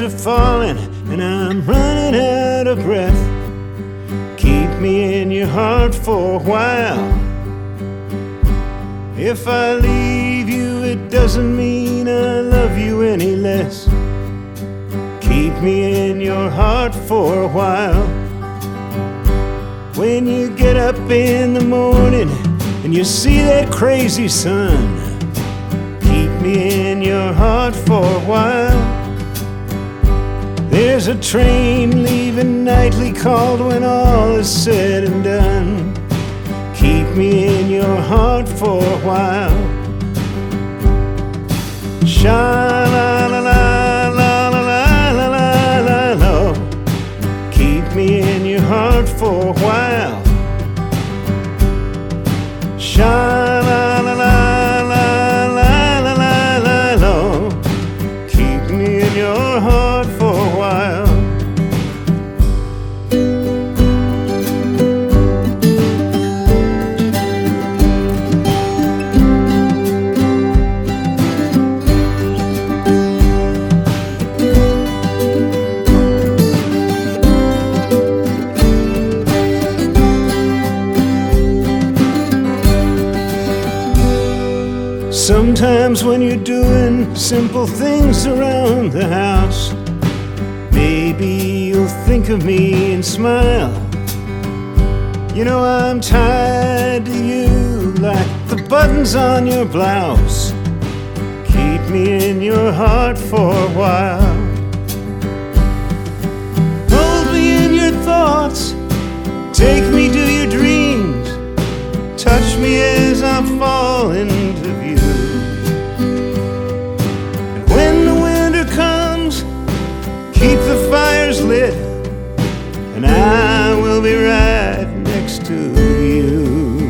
are falling and I'm running out of breath. Keep me in your heart for a while. If I leave you, it doesn't mean I love you any less. Keep me in your heart for a while. When you get up in the morning and you see that crazy sun, keep me in your heart for a while. There's a train leaving nightly called when all is said and done. Keep me in your heart for a while. Sha-la-la-la-la-la-la-la-la-la. Keep me in your heart for a while. Sha-la-la-la-la-la-la-la-la. Keep me in your heart for a while. Sometimes when you're doing simple things around the house, maybe you'll think of me and smile. You know I'm tied to you like the buttons on your blouse. Keep me in your heart for a while. Hold me in your thoughts, take me to your dreams, touch me as I fall into view. And when the winter comes, keep the fires lit, and I will be right next to you.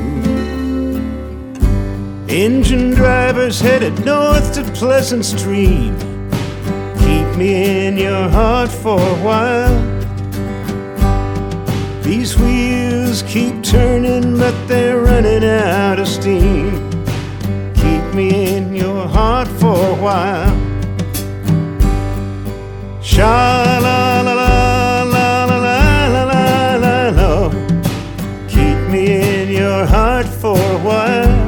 Engine drivers headed north to Pleasant Stream, keep me in your heart for a while. These wheels keep turning, but they're running out of steam. Keep me in your heart for a while. Sha-la-la-la-la-la-la-la-la. Keep me in your heart for a while.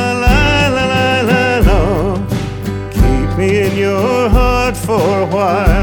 Sha-la-la-la-la-la-la-la. Keep me in your heart for a while.